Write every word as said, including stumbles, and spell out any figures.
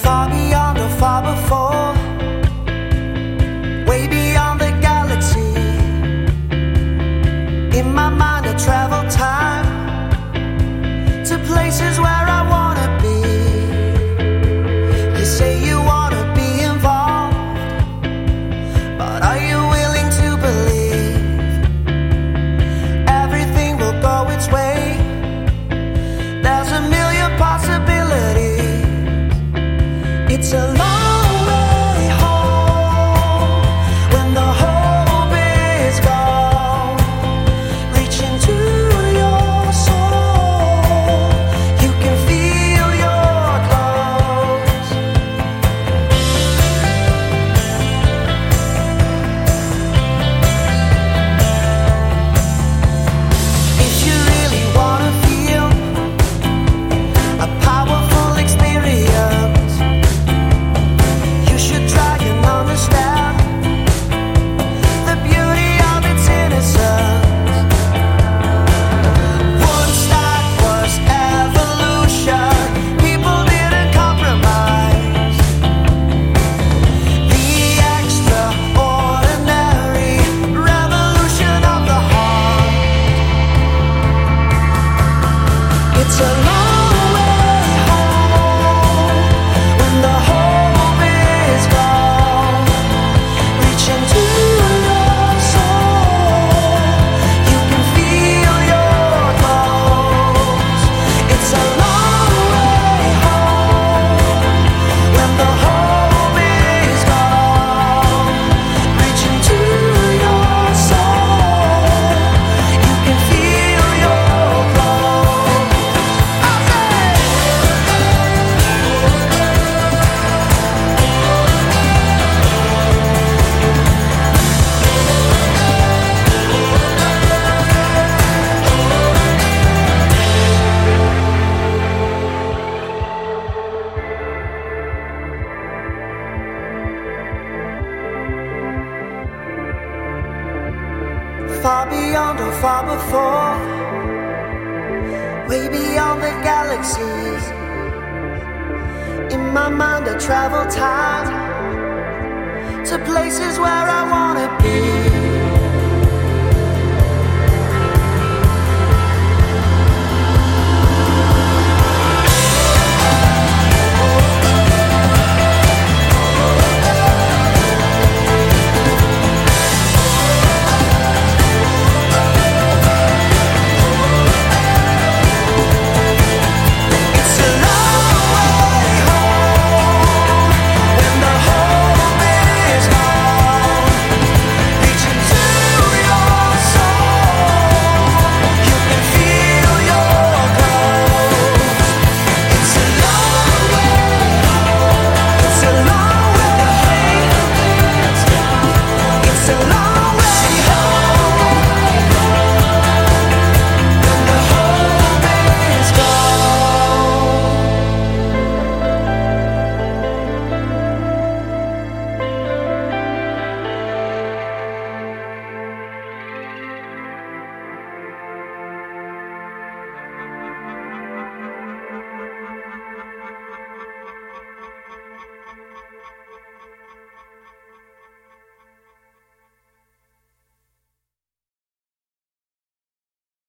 Far beyond or far before, way beyond the galaxy. In my mind I travel time to places where I wanna be. You say you wanna be involved, but are you willing to believe everything will go its way? There's a million possibilities. It's a long way home when the hope is gone. Reach into your soul, you can feel your clothes. If you really wanna feel a powerful experience, you should try and understand the beauty of its innocence. Once that was evolution, people didn't compromise. The extraordinary revolution of the heart. It's a long way home when the hope is gone. Reach into your soul, you can feel your clothes. It's a long way home when the hope is gone. Reach into your soul, you can feel your clothes. I say, far beyond or far before, way beyond the galaxies. In my mind I travel time to places where I wanna be.